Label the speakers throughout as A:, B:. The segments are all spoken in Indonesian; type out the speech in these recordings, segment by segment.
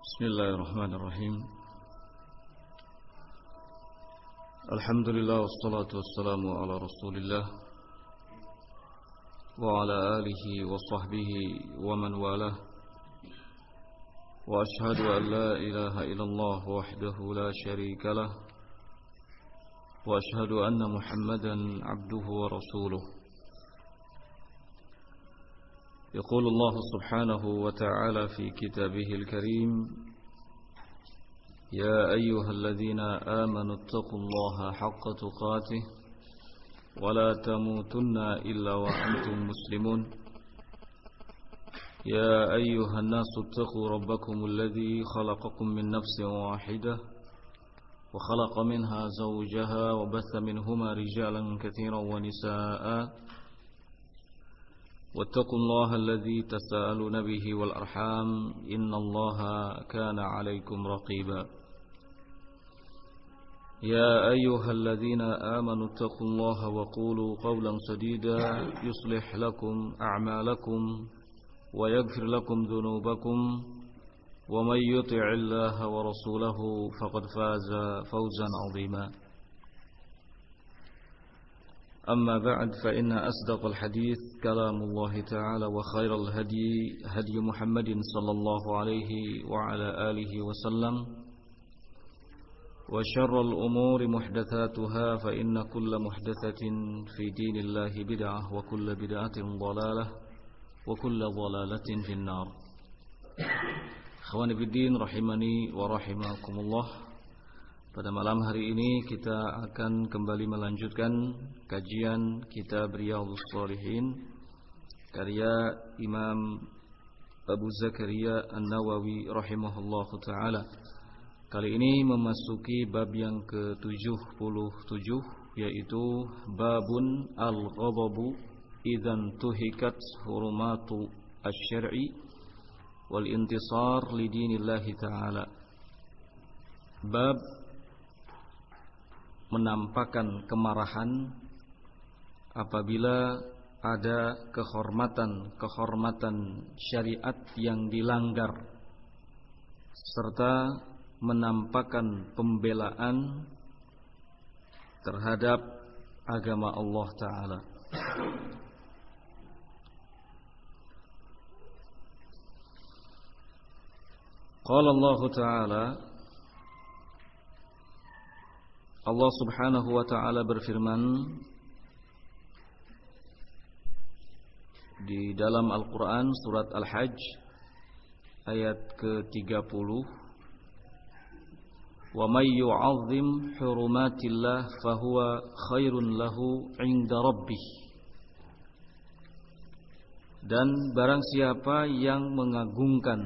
A: Bismillahirrahmanirrahim. Alhamdulillah wassalatu wassalamu ala Rasulillah wa ala alihi wa sahbihi wa man walah. Wa ashhadu an la ilaha illallah wahdahu la syarika lah. Wa ashhadu anna Muhammadan abduhu wa rasuluh. يقول الله سبحانه وتعالى في كتابه الكريم يا أيها الذين آمنوا اتقوا الله حق تقاته ولا تموتن إلا وأنتم مسلمون يا أيها الناس اتقوا ربكم الذي خلقكم من نفس واحدة وخلق منها زوجها وبث منهما رجالا كثيرا ونساء واتقوا الله الذي تساءلون به والأرحام إن الله كان عليكم رقيبا يا أيها الذين آمنوا اتقوا الله وقولوا قولا سديدا يصلح لكم أعمالكم ويغفر لكم ذنوبكم ومن يطع الله ورسوله فقد فاز فوزا عظيما أما بعد فإن أصدق الحديث كلام الله تعالى وخير الهدي هدي محمد صلى الله عليه وعلى آله وسلم وشر الأمور محدثاتها فإن كل محدثة في دين الله بدعة وكل بدعة ضلالة وكل ضلالة في النار. Akhwani fiddin rahimani wa rahimakumullah. Pada malam hari ini kita akan kembali melanjutkan kajian kitab Riyadhus Shalihin karya Imam Abu Zakaria An-Nawawi rahimahullahu taala. Kali ini memasuki bab yang ke-77 yaitu babun al-ghadabu idzan tuhikat hurumatu asy-syar'i wal intisar li dinillahi taala. Bab menampakkan kemarahan apabila ada kehormatan syariat yang dilanggar serta menampakkan pembelaan terhadap agama Allah Ta'ala. Qala Allah Ta'ala, Allah Subhanahu wa Ta'ala berfirman di dalam Al-Quran surat Al-Hajj ayat ke-30, wa may yu'azzim hurumatillah fahuwa khairun lahu 'inda rabbih. Dan barang siapa yang mengagungkan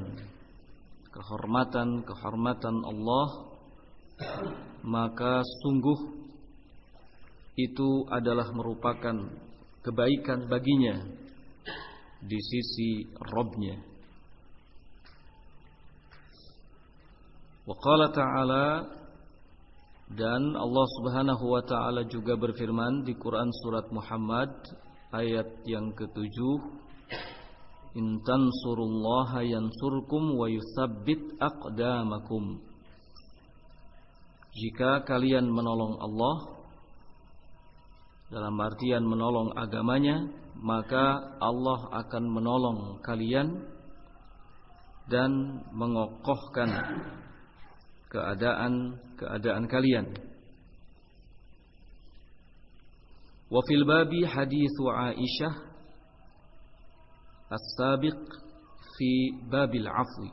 A: kehormatan Allah, maka sungguh itu adalah merupakan kebaikan baginya di sisi Rabb-Nya. Wa qala ta'ala, dan Allah Subhanahu wa ta'ala juga berfirman di Quran surat Muhammad ayat yang ke-7, in tansurullaha yansurkum wa yutsabbit aqdamakum. Jika kalian menolong Allah, dalam artian menolong agamanya, maka Allah akan menolong kalian dan mengokohkan keadaan kalian. Wa fil babi haditsu Aisyah as-sabiq fi babil afwi.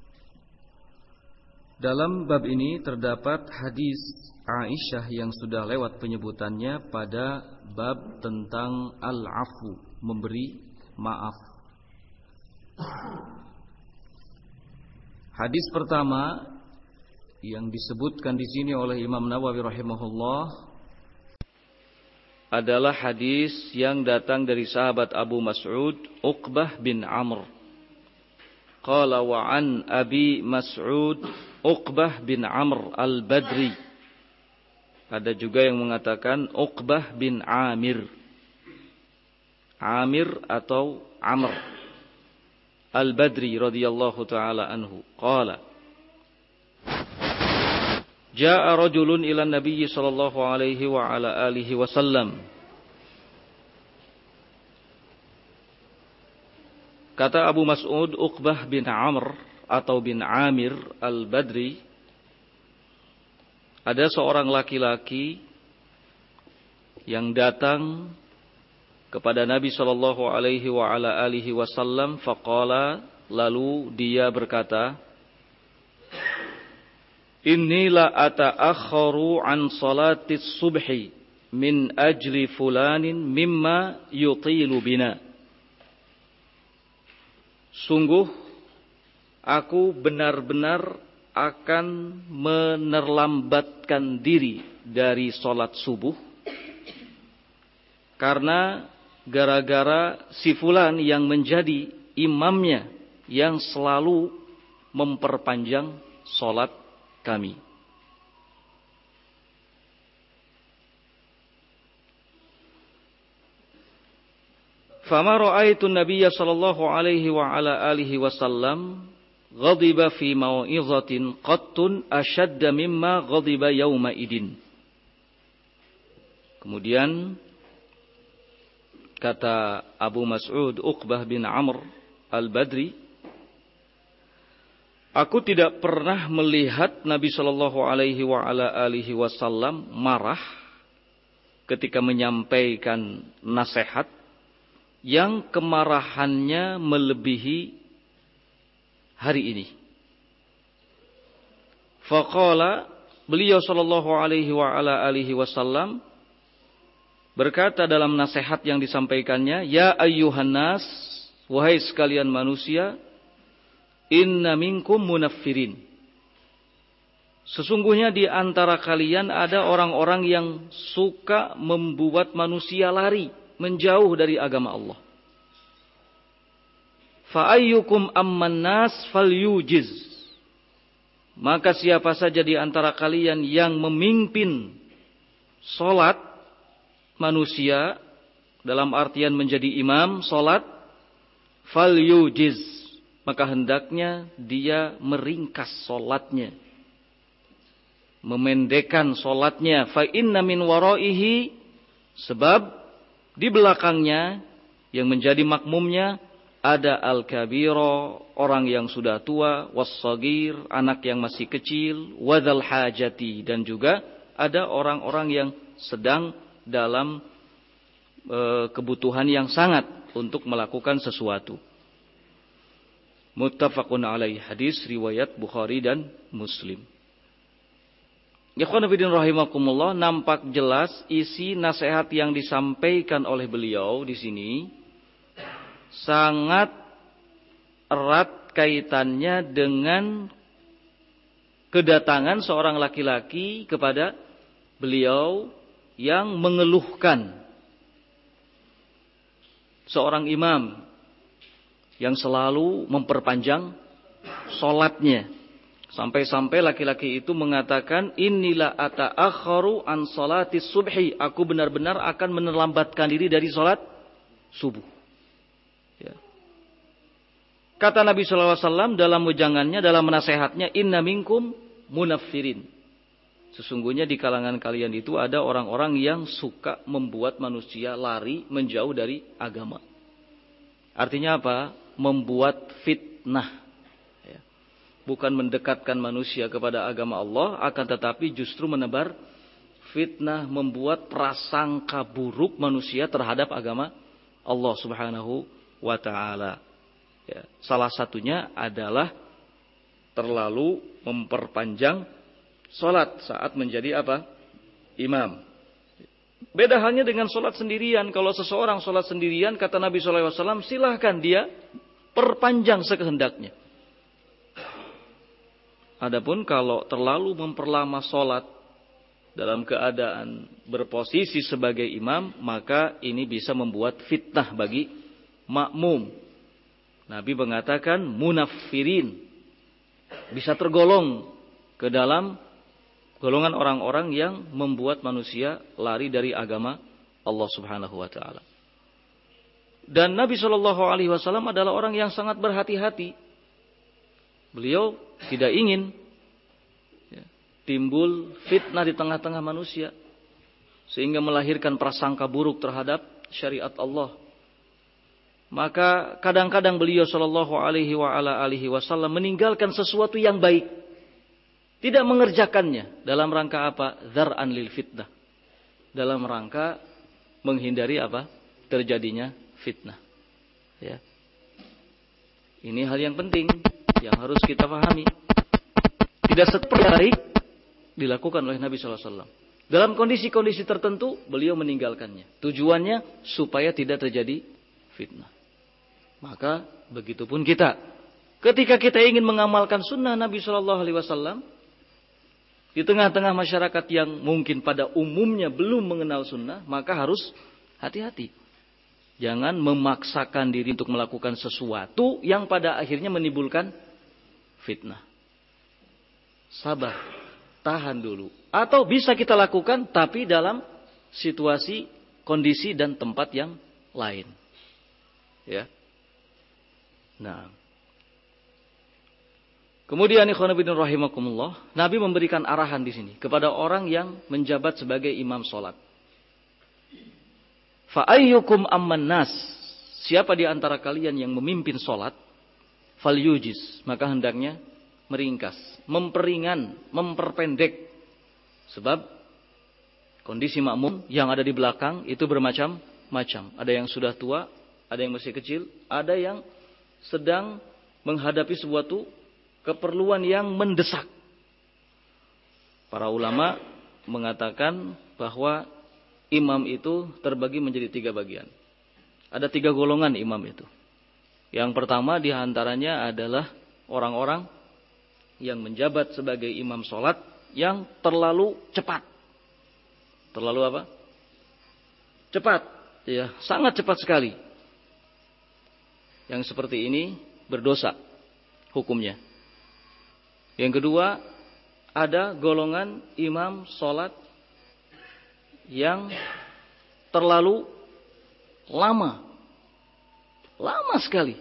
A: Dalam bab ini terdapat hadis Aisyah yang sudah lewat penyebutannya pada bab tentang al-afu, memberi maaf. Hadis pertama yang disebutkan di sini oleh Imam Nawawi rahimahullah adalah hadis yang datang dari sahabat Abu Mas'ud Uqbah bin Amr. Qala wa an Abi Mas'ud Uqbah bin Amr al-Badri. Ada juga yang mengatakan Uqbah bin Amir. Amir atau Amr al-Badri radhiyallahu taala anhu. Qala, Ja'a rajulun ila Nabi sallallahu alaihi wa ala alihi wasallam. Kata Abu Mas'ud Uqbah bin Amr atau bin Amir al-Badri, ada seorang laki-laki yang datang kepada Nabi sallallahu alaihi wa ala alihi wasallam, faqala, lalu dia berkata, inni la ata'akharu an salatis subhi min ajli fulanin mimma yutilu bina. Sungguh aku benar-benar akan menerlambatkan diri dari salat subuh karena gara-gara si fulan yang menjadi imamnya yang selalu memperpanjang salat kami. Fama ra'aitu Nabiyya sallallahu alaihi wa ala alihi wasallam ghadiba fi mau'izatin qattun ashadda mimma ghadiba yawma idin. Kemudian kata Abu Mas'ud Uqbah bin Amr al-Badri, aku tidak pernah melihat Nabi sallallahu alaihi wa ala alihi wasallam marah ketika menyampaikan nasihat yang kemarahannya melebihi hari ini. Faqala, beliau sallallahu alaihi wa ala alihi wasallam berkata dalam nasihat yang disampaikannya, ya ayyuhan nas, wahai sekalian manusia, inna minkum munaffirin. Sesungguhnya di antara kalian ada orang-orang yang suka membuat manusia lari menjauh dari agama Allah. Fa ayyukum amman nas falyujiz. Maka siapa saja di antara kalian yang memimpin salat manusia dalam artian menjadi imam salat, falyujiz, maka hendaknya dia meringkas salatnya, memendekkan salatnya. Fa inna min waraihi, sebab di belakangnya yang menjadi makmumnya ada al-kabira, orang yang sudah tua, was-sagir, anak yang masih kecil, wadzal hajati, dan juga ada orang-orang yang sedang dalam kebutuhan yang sangat untuk melakukan sesuatu. Muttafaqun alaih, hadis riwayat Bukhari dan Muslim. Ikhwan fillah rahimakumullah, nampak jelas isi nasihat yang disampaikan oleh beliau di sini sangat erat kaitannya dengan kedatangan seorang laki-laki kepada beliau yang mengeluhkan seorang imam yang selalu memperpanjang salatnya. Sampai-sampai laki-laki itu mengatakan, inilah ata'akharu an salatis subhi. Aku benar-benar akan menerlambatkan diri dari salat subuh. Ya. Kata Nabi SAW dalam wejangannya, dalam nasihatnya, inna minkum munaffirin. Sesungguhnya di kalangan kalian itu ada orang-orang yang suka membuat manusia lari menjauh dari agama. Artinya apa? Membuat fitnah. Bukan mendekatkan manusia kepada agama Allah, akan tetapi justru menebar fitnah, membuat prasangka buruk manusia terhadap agama Allah Subhanahu wa ta'ala. Ya, salah satunya adalah terlalu memperpanjang salat saat menjadi apa? Imam. Beda halnya dengan salat sendirian. Kalau seseorang salat sendirian, kata Nabi SAW, silahkan dia perpanjang sekehendaknya. Adapun kalau terlalu memperlama salat dalam keadaan berposisi sebagai imam, maka ini bisa membuat fitnah bagi makmum. Nabi mengatakan munaffirin, bisa tergolong ke dalam golongan orang-orang yang membuat manusia lari dari agama Allah Subhanahu wa taala. Dan Nabi SAW adalah orang yang sangat berhati-hati. Beliau tidak ingin timbul fitnah di tengah-tengah manusia sehingga melahirkan prasangka buruk terhadap syariat Allah. Maka kadang-kadang beliau sallallahu alaihi wasallam meninggalkan sesuatu yang baik, tidak mengerjakannya dalam rangka apa? Dzar'an lil fitnah. Dalam rangka menghindari apa? Terjadinya fitnah. Ya. Ini hal yang penting yang harus kita pahami. Tidak seperti baik dilakukan oleh Nabi sallallahu alaihi wasallam. Dalam kondisi-kondisi tertentu beliau meninggalkannya. Tujuannya supaya tidak terjadi fitnah. Maka begitupun kita. Ketika kita ingin mengamalkan sunnah Nabi sallallahu alaihi wasallam di tengah-tengah masyarakat yang mungkin pada umumnya belum mengenal sunnah, maka harus hati-hati. Jangan memaksakan diri untuk melakukan sesuatu yang pada akhirnya menimbulkan fitnah. Sabar, tahan dulu. Atau bisa kita lakukan tapi dalam situasi, kondisi dan tempat yang lain. Ya. Nah. Kemudian ikhwan fillah rahimakumullah, Nabi memberikan arahan di sini kepada orang yang menjabat sebagai imam salat. Fa ayyukum amman nas? Siapa di antara kalian yang memimpin salat? Falyujiz, maka hendaknya meringkas, memperingan, memperpendek. Sebab kondisi makmum yang ada di belakang itu bermacam-macam. Ada yang sudah tua, ada yang masih kecil, ada yang sedang menghadapi suatu keperluan yang mendesak. Para ulama mengatakan bahwa imam itu terbagi menjadi 3 bagian. Ada 3 golongan imam itu. Yang pertama di antaranya adalah orang-orang yang menjabat sebagai imam sholat yang terlalu cepat. Terlalu apa? Cepat. Ya, sangat cepat sekali. Yang seperti ini berdosa hukumnya. Yang kedua, ada golongan imam sholat yang terlalu lama. Lama sekali.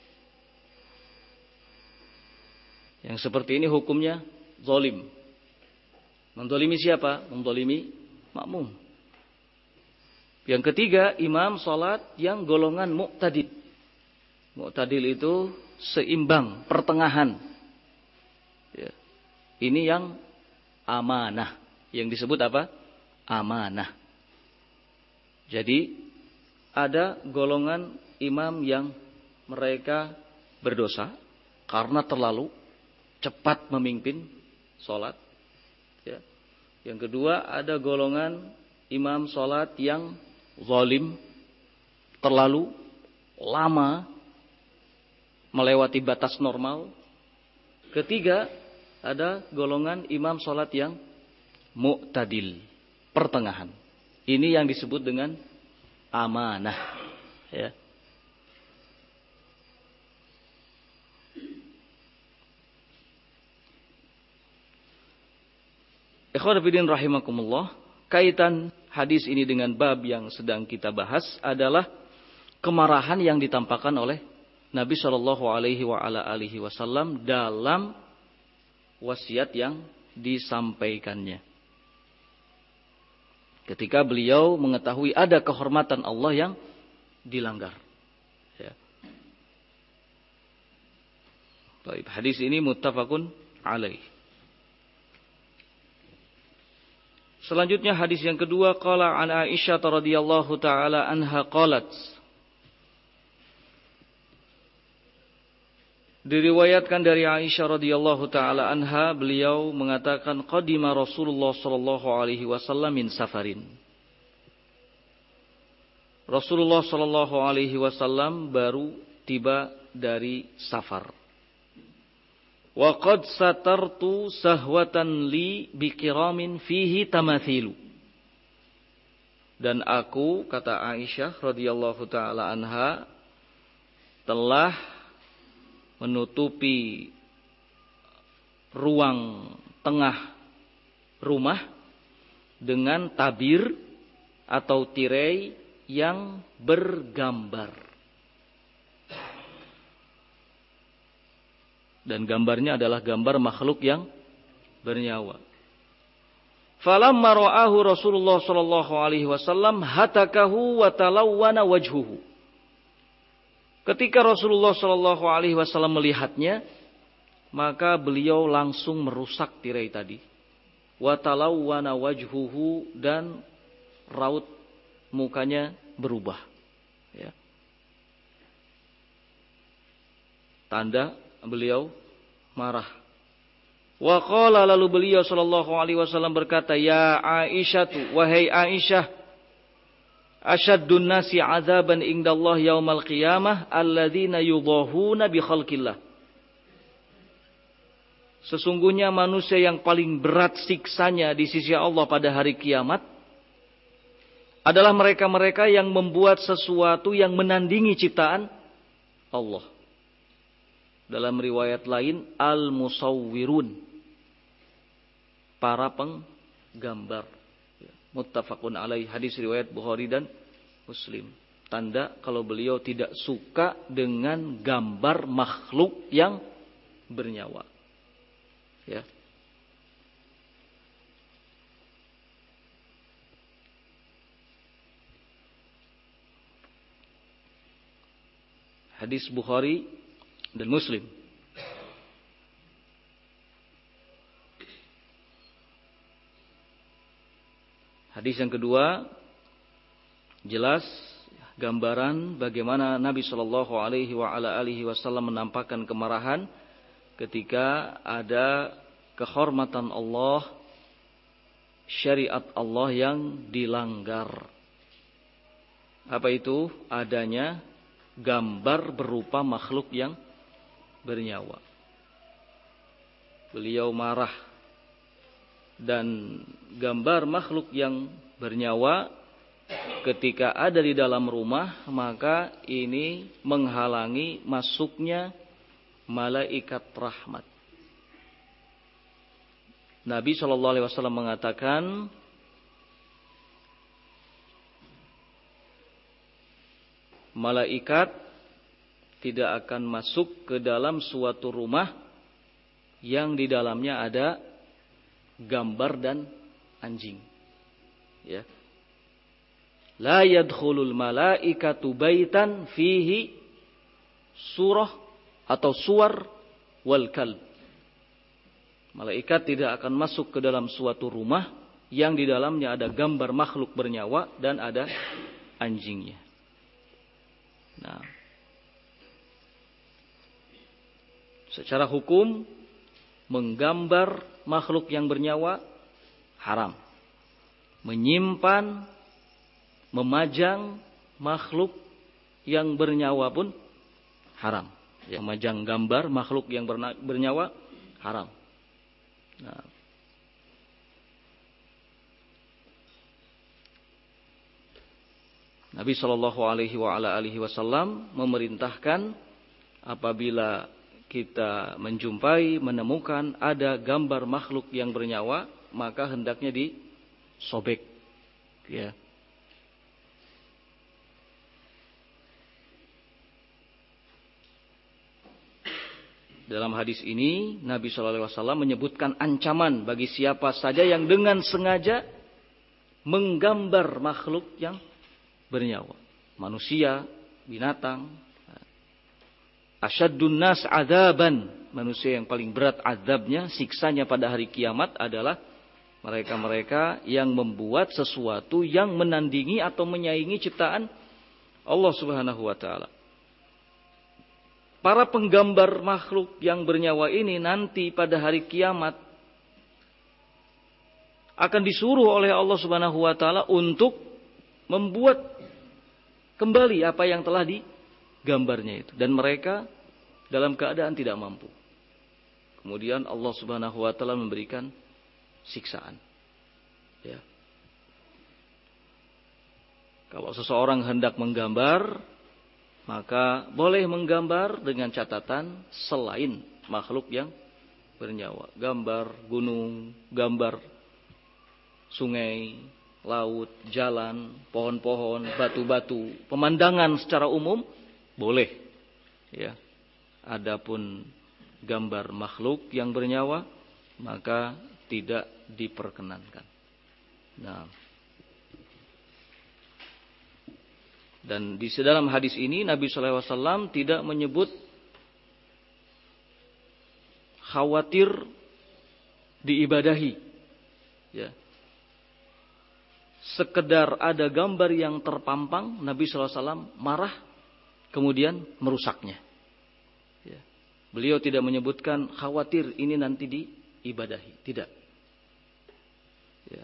A: Yang seperti ini hukumnya zalim. Menzalimi siapa? Menzalimi makmum. Yang ketiga, imam salat yang golongan mu'tadil. Mu'tadil itu seimbang, pertengahan. Ya. Ini yang amanah. Yang disebut apa? Amanah. Jadi ada golongan imam yang mereka berdosa karena terlalu cepat memimpin salat. Ya. Yang kedua, ada golongan imam salat yang zalim, terlalu lama melewati batas normal. Ketiga, ada golongan imam salat yang mu'tadil, pertengahan. Ini yang disebut dengan amanah. Ya. Ikhwan fillah rahimakumullah, kaitan hadis ini dengan bab yang sedang kita bahas adalah kemarahan yang ditampakkan oleh Nabi sallallahu alaihi wasallam dalam wasiat yang disampaikannya. Ketika beliau mengetahui ada kehormatan Allah yang dilanggar. Ya. Baik, hadis ini muttafaqun alaih. Selanjutnya hadis yang kedua, qala an Aisyah radhiyallahu taala anha qalat. Diriwayatkan dari Aisyah radhiyallahu taala anha, beliau mengatakan qadima Rasulullah sallallahu alaihi wasallam min safarin. Rasulullah sallallahu alaihi wasallam baru tiba dari safar. Wa qad satartu sahwatan li bikiramin fihi tamathilu. Dan aku, kata Aisyah radhiyallahu taala anha, telah menutupi ruang tengah rumah dengan tabir atau tirai yang bergambar. Dan gambarnya adalah gambar makhluk yang bernyawa. Falamma ra'ahu Rasulullah sallallahu alaihi wasallam hatakahu wa talawwana wajhuhu. Ketika Rasulullah sallallahu alaihi wasallam melihatnya, maka beliau langsung merusak tirai tadi. Wa talawwana wajhuhu, dan raut mukanya berubah. Ya. Tanda beliau marah. Wa qala, lalu beliau sallallahu alaihi wasallam berkata, ya Aisyah, wahai Aisyah, asyaddun nasi azaban indallah yaumal qiyamah alladzina yudahuna bi khalqillah. Sesungguhnya manusia yang paling berat siksanya di sisi Allah pada hari kiamat adalah mereka-mereka yang membuat sesuatu yang menandingi ciptaan Allah. Dalam riwayat lain, al-musawwirun, para penggambar. Muttafaqun alaih, hadis riwayat Bukhari dan Muslim. Tanda kalau beliau tidak suka dengan gambar makhluk yang bernyawa. Ya. Hadis Bukhari dan Muslim. Hadis yang kedua, jelas gambaran bagaimana Nabi Shallallahu Alaihi Wasallam menampakkan kemarahan ketika ada kehormatan Allah, syariat Allah yang dilanggar. Apa itu? Adanya gambar berupa makhluk yang bernyawa. Beliau marah, dan gambar makhluk yang bernyawa ketika ada di dalam rumah, maka ini menghalangi masuknya malaikat rahmat. Nabi SAW mengatakan, malaikat tidak akan masuk ke dalam suatu rumah yang di dalamnya ada gambar dan anjing. Ya. La yadkhulul malaikatu baitan fihi surah atau suwar wal kalb. Malaikat tidak akan masuk ke dalam suatu rumah yang di dalamnya ada gambar makhluk bernyawa dan ada anjingnya. Nah, secara hukum menggambar makhluk yang bernyawa haram. Menyimpan, memajang makhluk yang bernyawa pun haram. Ya, memajang gambar makhluk yang bernyawa haram. Nah, Nabi Shallallahu Alaihi Wasallam memerintahkan apabila kita menjumpai, menemukan ada gambar makhluk yang bernyawa, maka hendaknya disobek. Ya. Dalam hadis ini Nabi Shallallahu Alaihi Wasallam menyebutkan ancaman bagi siapa saja yang dengan sengaja menggambar makhluk yang bernyawa, manusia, binatang. Asyaddun nas adzaban, manusia yang paling berat azabnya, siksanya pada hari kiamat adalah mereka-mereka yang membuat sesuatu yang menandingi atau menyaingi ciptaan Allah Subhanahu wa taala. Para penggambar makhluk yang bernyawa ini nanti pada hari kiamat akan disuruh oleh Allah Subhanahu wa taala untuk membuat kembali apa yang telah digambarnya itu, dan mereka dalam keadaan tidak mampu. Kemudian Allah Subhanahu wa taala memberikan siksaan. Ya. Kalau seseorang hendak menggambar, maka boleh menggambar dengan catatan selain makhluk yang bernyawa. Gambar gunung, gambar sungai, laut, jalan, pohon-pohon, batu-batu, pemandangan secara umum boleh. Ya. Adapun gambar makhluk yang bernyawa maka tidak diperkenankan. Nah, dan di dalam hadis ini Nabi sallallahu alaihi wasallam tidak menyebut khawatir diibadahi. Ya. Sekedar ada gambar yang terpampang, Nabi sallallahu alaihi wasallam marah kemudian merusaknya. Ya. Beliau tidak menyebutkan khawatir ini nanti diibadahi, tidak. Ya.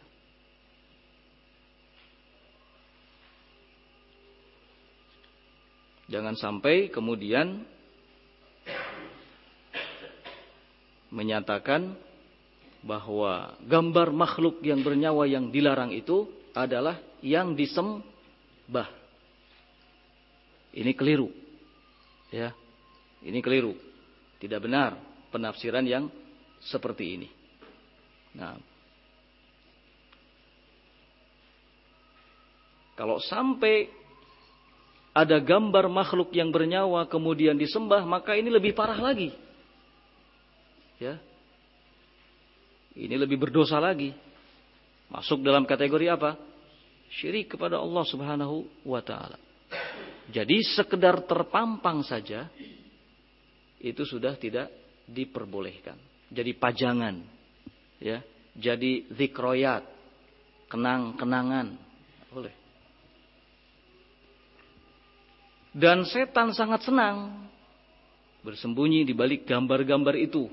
A: Jangan sampai kemudian menyatakan bahwa gambar makhluk yang bernyawa yang dilarang itu adalah yang disembah. Ini keliru. Ya. Ini keliru. Tidak benar penafsiran yang seperti ini. Nah, kalau sampai ada gambar makhluk yang bernyawa kemudian disembah, maka ini lebih parah lagi. Ya. Ini lebih berdosa lagi. Masuk dalam kategori apa? Syirik kepada Allah Subhanahu wa taala. Jadi sekedar terpampang saja itu sudah tidak diperbolehkan. Jadi pajangan, ya. Jadi zikroyat, kenang-kenangan, boleh. Dan setan sangat senang bersembunyi di balik gambar-gambar itu.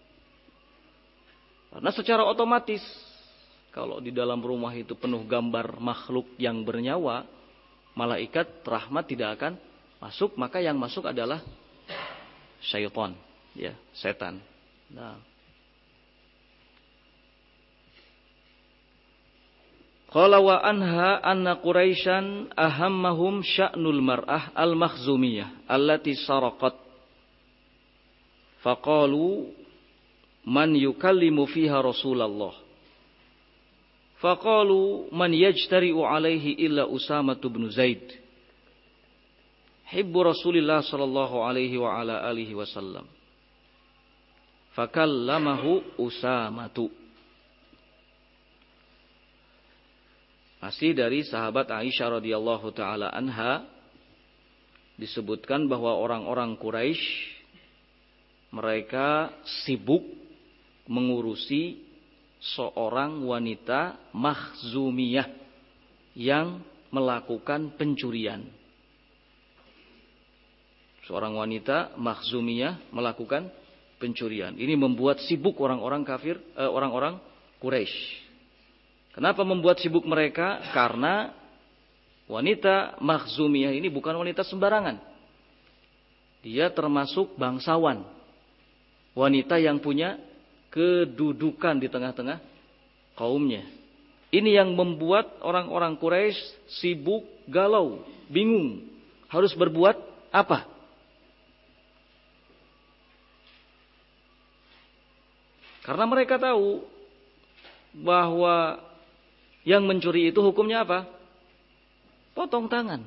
A: Karena secara otomatis kalau di dalam rumah itu penuh gambar makhluk yang bernyawa, malaikat rahmat tidak akan masuk, maka yang masuk adalah syaitan, ya, setan. Nah, qala wa anha anna Quraisyan ahammahum sya'nul mar'ah al-makhzumiyah allati saraqat. Faqalu man yukallimu fiha Rasulullah. Faqalu man yajtari'u alaihi illa Usamah bin Zaid. Hibbu Rasulillah sallallahu alaihi wa ala alihi wasallam. Fakallamahu Usamatu. Masih dari sahabat Aisyah radhiyallahu taala anha disebutkan bahwa orang-orang Quraisy mereka sibuk mengurusi seorang wanita makhzumiyah yang melakukan pencurian. Seorang wanita makhzumiyah melakukan pencurian. Ini membuat sibuk orang-orang kafir, orang-orang Quraisy. Kenapa membuat sibuk mereka? Karena wanita makhzumiyah ini bukan wanita sembarangan. Dia termasuk bangsawan. Wanita yang punya kedudukan di tengah-tengah kaumnya. Ini yang membuat orang-orang Quraisy sibuk, galau, bingung. Harus berbuat apa? Karena mereka tahu bahwa yang mencuri itu hukumnya apa? Potong tangan.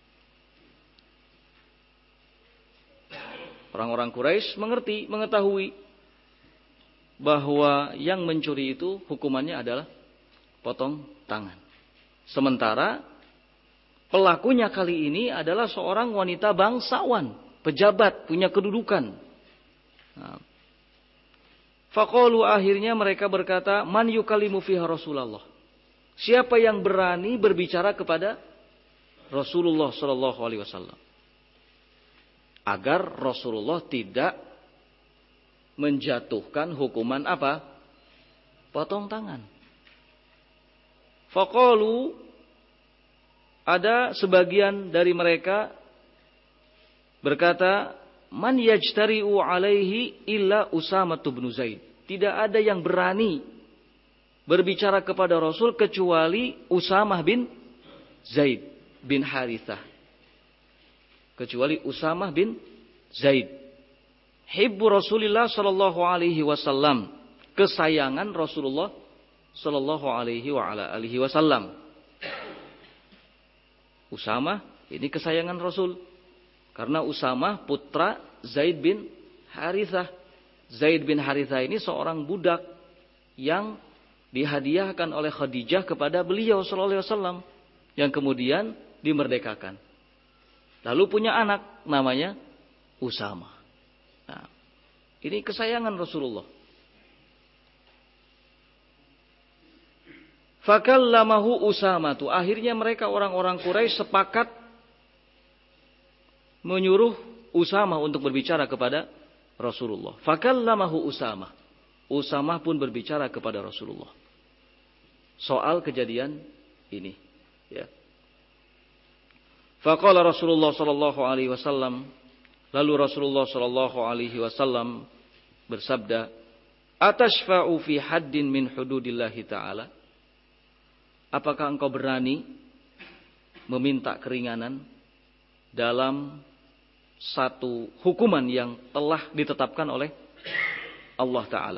A: Orang-orang Quraisy mengetahui bahwa yang mencuri itu hukumannya adalah potong tangan. Sementara pelakunya kali ini adalah seorang wanita bangsawan, pejabat, punya kedudukan. Nah, faqalu akhirnya mereka berkata, man yukallimu fiha Rasulullah. Siapa yang berani berbicara kepada Rasulullah sallallahu alaihi wasallam? Agar Rasulullah tidak menjatuhkan hukuman apa? Potong tangan. Faqalu, ada sebagian dari mereka berkata, man yajtari'u alaihi illa Usamah bin Zaid. Tidak ada yang berani berbicara kepada Rasul kecuali Usamah bin Zaid bin Harithah. Kecuali Usamah bin Zaid. Hibbu Rasulillah sallallahu alaihi wasallam. Kesayangan Rasulullah sallallahu alaihi wa ala alihi wasallam. Usamah ini kesayangan Rasul. Karena Usamah putra Zaid bin Harithah. Zaid bin Harithah ini seorang budak yang dihadiahkan oleh Khadijah kepada beliau sallallahu alaihi wasallam yang kemudian dimerdekakan. Lalu punya anak namanya Usama. Nah, ini kesayangan Rasulullah. Fakallamahu Usama tu. Akhirnya mereka orang-orang Quraisy sepakat menyuruh Usama untuk berbicara kepada Rasulullah. Fakallamahu Usama. Usama pun berbicara kepada Rasulullah soal kejadian ini. Ya. Faqala Rasulullah sallallahu alaihi wasallam, lalu Rasulullah sallallahu alaihi wasallam bersabda, "Atashfa'u fi haddin min hududillahi ta'ala?" Apakah engkau berani meminta keringanan dalam satu hukuman yang telah ditetapkan oleh Allah Ta'ala?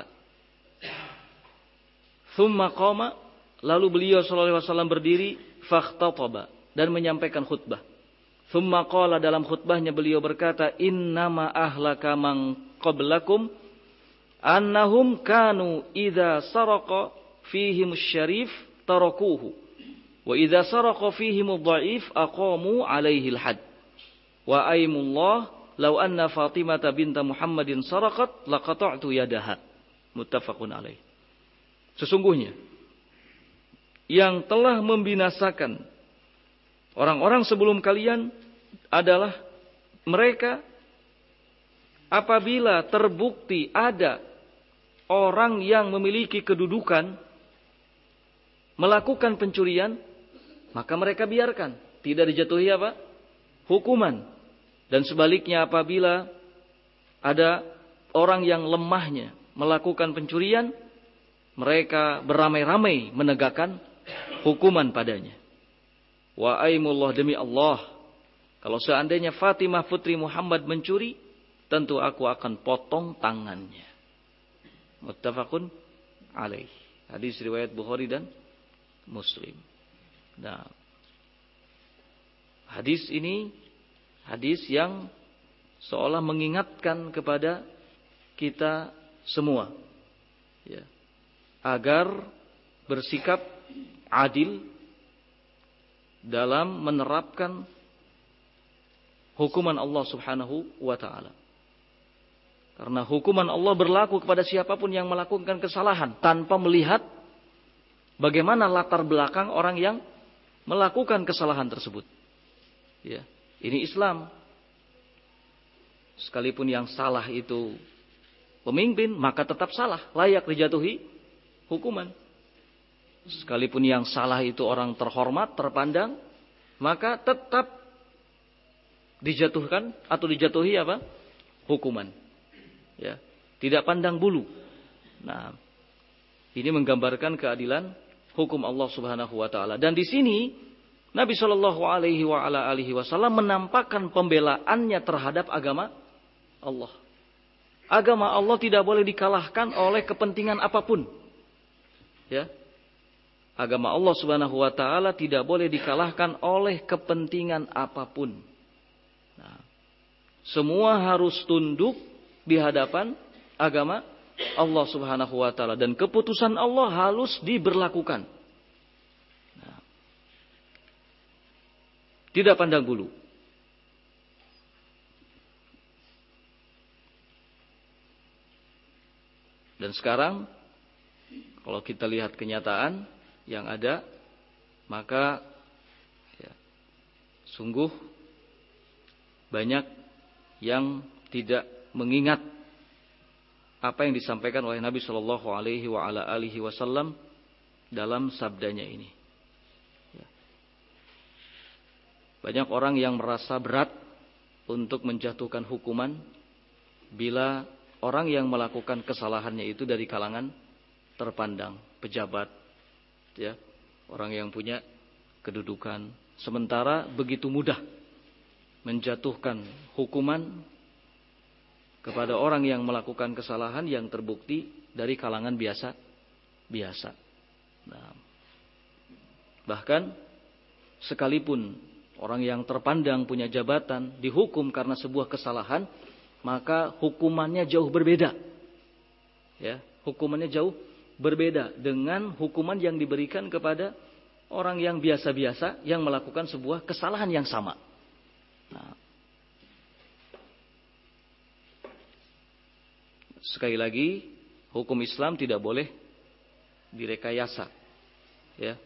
A: Thumma qama, lalu beliau sallallahu alaihi wasallam berdiri, fakhtataba, dan menyampaikan khutbah. Thumma qala, dalam khutbahnya beliau berkata, "Innama ahlaka man qablakum annahum kanu idza saraqa fihim asy-syarif tarakuhu wa idza saraqa fihim adh-dha'if aqamu 'alaihi al-hadd wa aymullah law anna Fatimah binta Muhammadin saraqat laqata'tu yadaha." Muttafaqun alaih. Sesungguhnya yang telah membinasakan orang-orang sebelum kalian adalah mereka apabila terbukti ada orang yang memiliki kedudukan melakukan pencurian, maka mereka biarkan, tidak dijatuhi apa? Hukuman. Dan sebaliknya apabila ada orang yang lemahnya melakukan pencurian, mereka beramai-ramai menegakkan hukuman padanya. Wa aimullah, demi Allah, kalau seandainya Fatimah putri Muhammad mencuri, tentu aku akan potong tangannya. Muttafaqun alaih. Hadis riwayat Bukhari dan Muslim. Nah, hadis ini hadis yang seolah mengingatkan kepada kita semua, ya, agar bersikap adil dalam menerapkan hukuman Allah Subhanahu wa ta'ala. Karena hukuman Allah berlaku kepada siapapun yang melakukan kesalahan tanpa melihat bagaimana latar belakang orang yang melakukan kesalahan tersebut. Ya, ini Islam. Sekalipun yang salah itu pemimpin, maka tetap salah, layak dijatuhi hukuman. Sekalipun yang salah itu orang terhormat, terpandang, maka tetap dijatuhkan atau dijatuhi apa? Hukuman. Ya, tidak pandang bulu. Nah, ini menggambarkan keadilan hukum Allah Subhanahu wa taala. Dan di sini Nabi Shallallahu alaihi wasallam menampakkan pembelaannya terhadap agama Allah. Agama Allah tidak boleh dikalahkan oleh kepentingan apapun. Ya. Agama Allah Subhanahu wa taala tidak boleh dikalahkan oleh kepentingan apapun. Nah, semua harus tunduk di hadapan agama Allah Subhanahu wa taala dan keputusan Allah harus diberlakukan. Nah, tidak pandang bulu. Dan sekarang kalau kita lihat kenyataan yang ada, maka ya, sungguh banyak yang tidak mengingat apa yang disampaikan oleh Nabi Shallallahu alaihi wasallam dalam sabdanya ini. Ya. Banyak orang yang merasa berat untuk menjatuhkan hukuman bila orang yang melakukan kesalahannya itu dari kalangan terpandang, pejabat, ya, orang yang punya kedudukan. Sementara begitu mudah menjatuhkan hukuman kepada orang yang melakukan kesalahan yang terbukti dari kalangan biasa. Nah, bahkan sekalipun orang yang terpandang punya jabatan dihukum karena sebuah kesalahan, maka hukumannya jauh berbeda. Ya, hukumannya jauh berbeda dengan hukuman yang diberikan kepada orang yang biasa-biasa yang melakukan sebuah kesalahan yang sama. Nah, sekali lagi, hukum Islam tidak boleh direkayasa. Ya.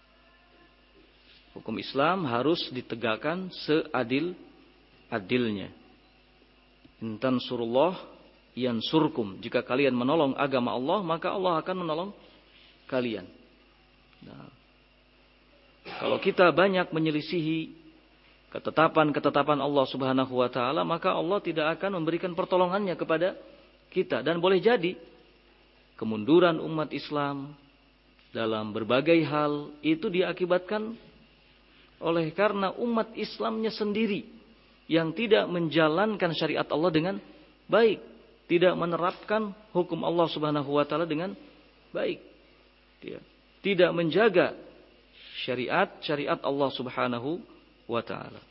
A: Hukum Islam harus ditegakkan seadil-adilnya. In tansurullah yansurkum. Jika kalian menolong agama Allah, maka Allah akan menolong kalian. Nah, kalau kita banyak menyelisihi ketetapan-ketetapan Allah Subhanahu wa taala, maka Allah tidak akan memberikan pertolongannya kepada kita. Dan boleh jadi kemunduran umat Islam dalam berbagai hal itu diakibatkan oleh karena umat Islamnya sendiri yang tidak menjalankan syariat Allah dengan baik, tidak menerapkan hukum Allah Subhanahu wa taala dengan baik. Tidak menjaga syariat Allah Subhanahu wa taala.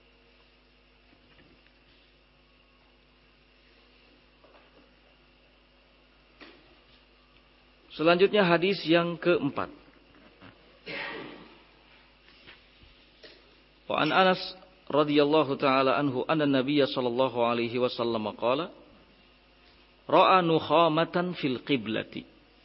A: Selanjutnya hadis yang keempat. Wa an Anas radhiyallahu taala anhu anna Nabiy sallallahu alaihi wasallam qala ra'a nukhamatan fil qiblati.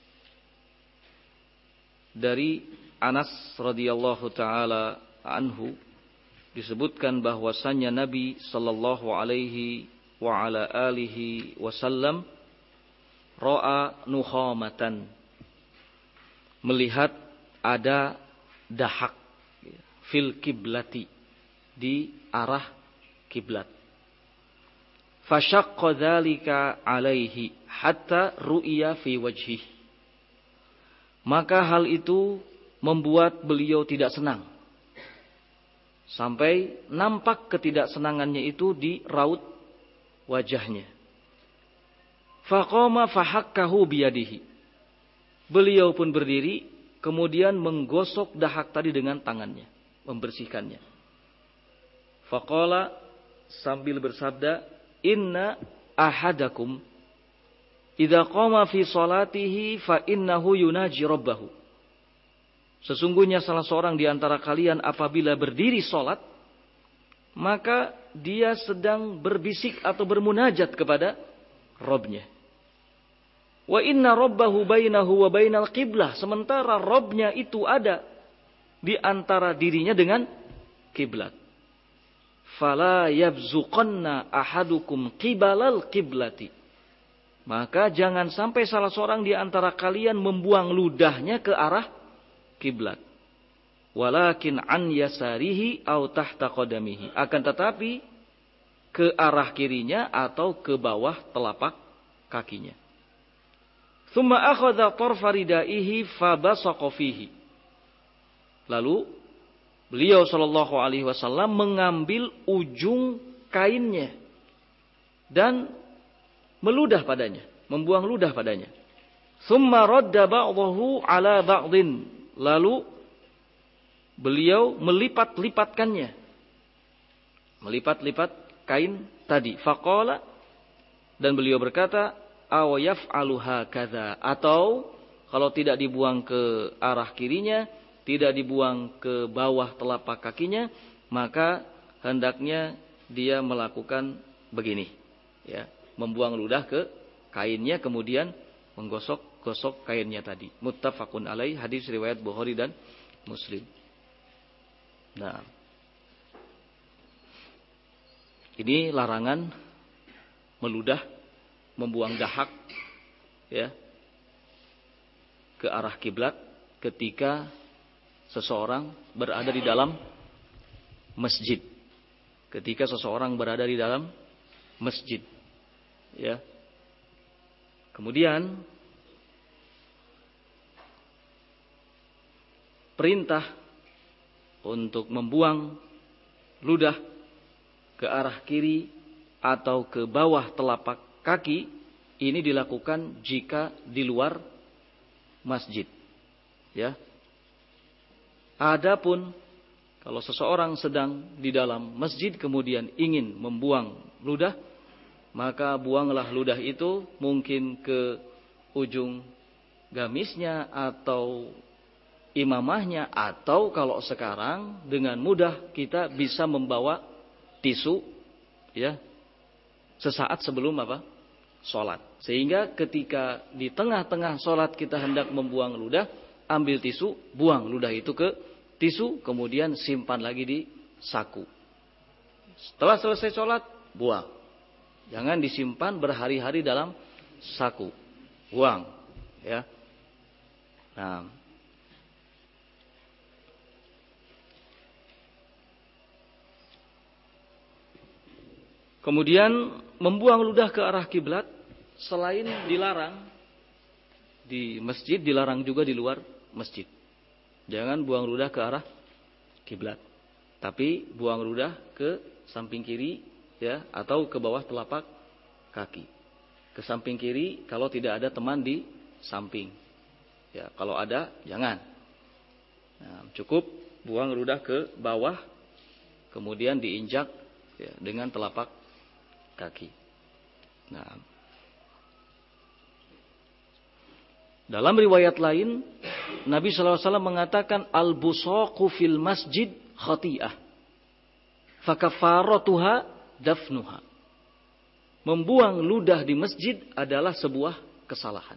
A: Dari Anas radhiyallahu taala anhu disebutkan bahwasannya Nabi sallallahu alaihi wa ala alihi wasallam ra'a nukhamatan, melihat ada dahak fil kiblati, di arah kiblat. Fashaqqa dzalika alaihi hatta ru'iya fi wajhihi. Maka hal itu membuat beliau tidak senang, sampai nampak ketidaksenangannya itu di raut wajahnya. Faqama fahakkahu biyadihi. Beliau pun berdiri, kemudian menggosok dahak tadi dengan tangannya, membersihkannya. Faqala, sambil bersabda, inna ahadakum idza qama fi salatihi fa innahu yunaji rabbahu. Sesungguhnya salah seorang di antara kalian apabila berdiri salat, maka dia sedang berbisik atau bermunajat kepada Rabbnya. Wa inna rabbahu bainahu wa bainal qiblah. Sementara Rabbnya itu ada di antara dirinya dengan kiblat. Fala yabzuqanna ahadukum qibalal qiblati. Maka jangan sampai salah seorang di antara kalian membuang ludahnya ke arah kiblat. Walakin an yasarihi au tahta qadamihi. Akan tetapi ke arah kirinya atau ke bawah telapak kakinya. Thumma akhadha tarfa ridaihi fabasaqa fihi. Lalu beliau sallallahu alaihi wasallam mengambil ujung kainnya dan meludah padanya, membuang ludah padanya. Thumma radda ba'dahu ala ba'din. Lalu beliau melipat-lipatkannya, melipat-lipat kain tadi. Faqala, dan beliau berkata, aw yaf'alu hakadha, atau kalau tidak dibuang ke arah kirinya, tidak dibuang ke bawah telapak kakinya, maka hendaknya dia melakukan begini, ya, membuang ludah ke kainnya, kemudian menggosok kainnya tadi. Muttafaqun alaih, hadis riwayat Bukhari dan Muslim. Nah, ini larangan meludah, membuang dahak, ya, ke arah kiblat ketika seseorang berada di dalam masjid. Ketika seseorang berada di dalam masjid, ya. Kemudian perintah untuk membuang ludah ke arah kiri atau ke bawah telapak kaki ini dilakukan jika di luar masjid, ya. Adapun kalau seseorang sedang di dalam masjid kemudian ingin membuang ludah, maka buanglah ludah itu mungkin ke ujung gamisnya atau imamahnya, atau kalau sekarang dengan mudah kita bisa membawa tisu ya sesaat sebelum apa? Salat. Sehingga ketika di tengah-tengah salat kita hendak membuang ludah, ambil tisu, buang ludah itu ke tisu, kemudian simpan lagi di saku. Setelah selesai salat, buang. Jangan disimpan berhari-hari dalam saku. Buang, ya. Nah, kemudian membuang ludah ke arah kiblat selain dilarang di masjid, dilarang juga di luar masjid. Jangan buang ludah ke arah kiblat, tapi buang ludah ke samping kiri ya, atau ke bawah telapak kaki. Ke samping kiri kalau tidak ada teman di samping. Ya, kalau ada jangan. Nah, cukup buang ludah ke bawah, kemudian diinjak ya, dengan telapak kaki. Nah, dalam riwayat lain Nabi SAW mengatakan al-busaqu fil masjid khati'ah fakafaratuha dafnuha. Membuang ludah di masjid adalah sebuah kesalahan.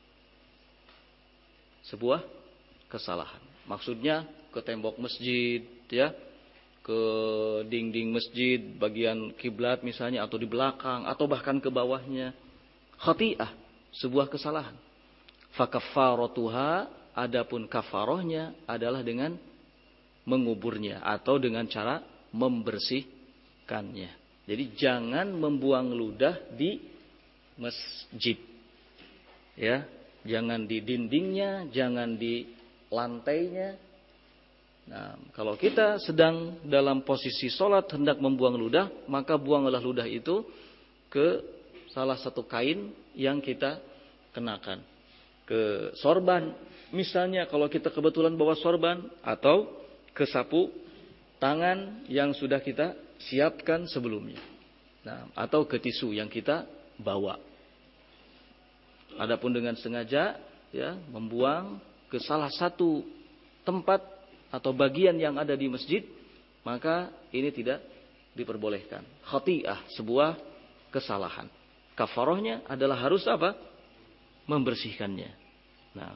A: Sebuah kesalahan. Maksudnya ke tembok masjid ya, ke dinding masjid bagian kiblat misalnya, atau di belakang, atau bahkan ke bawahnya. Khati'ah, sebuah kesalahan. Fakafaratuha, adapun kafarohnya adalah dengan menguburnya atau dengan cara membersihkannya. Jadi jangan membuang ludah di masjid. Ya, jangan di dindingnya, jangan di lantainya. Nah, kalau kita sedang dalam posisi sholat hendak membuang ludah, maka buanglah ludah itu ke salah satu kain yang kita kenakan. Ke sorban, misalnya kalau kita kebetulan bawa sorban, atau ke sapu tangan yang sudah kita siapkan sebelumnya. Nah, atau ke tisu yang kita bawa. Adapun dengan sengaja ya membuang ke salah satu tempat atau bagian yang ada di masjid, maka ini tidak diperbolehkan. Khati'ah, sebuah kesalahan. Kafarohnya adalah harus apa? Membersihkannya. Nah,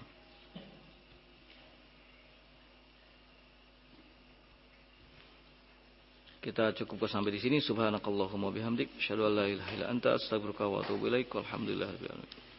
A: kita cukup sampai di sini. Subhanakallahumma bihamdik, asyhadu an la ilaha illa anta, astaghfiruka wa atubu ilaik. Walhamdulillahirabbil alamin.